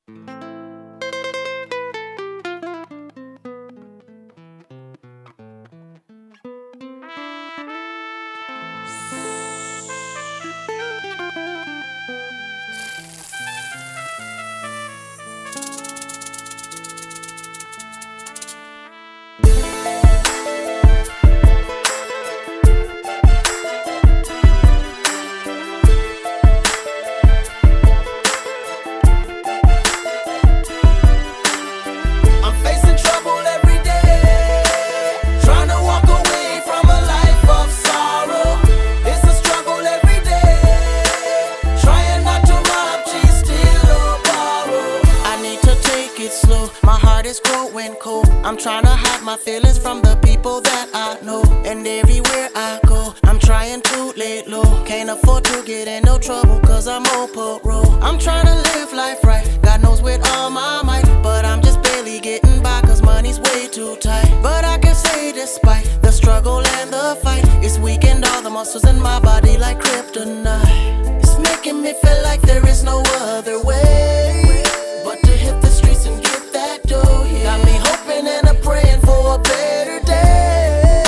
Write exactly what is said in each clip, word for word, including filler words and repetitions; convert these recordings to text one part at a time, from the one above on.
I'm trying to hide my feelings from the people that I know. And everywhere I go, I'm trying to lay low. Can't afford to get in no trouble, cause I'm on parole. I'm trying to live life right, God knows with all my might. But I'm just barely getting by, cause money's way too tight. But I can say despite the struggle and the fight, it's weakened all the muscles in my body like kryptonite. It's making me feel like there is no other way but to hit the streets and get that dough, yeah. Got me hoping and I'm praying for a better day.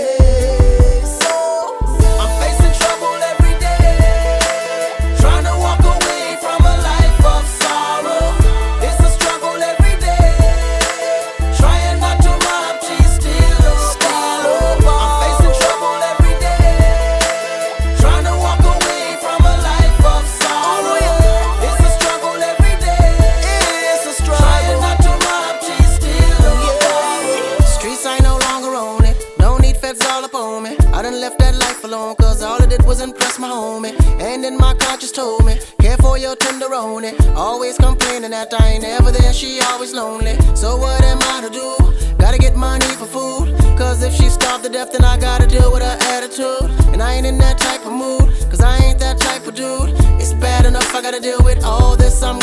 So I'm facing trouble every day, trying to walk away from a life of sorrow. It's a struggle every day, trying not to rob, cheat, steal or steal. I'm facing trouble every day, trying to walk away from a life of sorrow. It's a struggle every day, it's a struggle, trying not to rob, cheat, steal or borrow. Streets I no longer own it, no need feds all up on me. I done left that life alone, cause all it did was impress my homie. And then my conscience told me, care for your tenderoni. Always complaining that I ain't never there, she always lonely. So what am I to do? Gotta get money for food, cause if she starved to death then I gotta deal with her attitude. And I ain't in that type of mood, cause I ain't that type of dude. It's bad enough I gotta deal with all this, I'm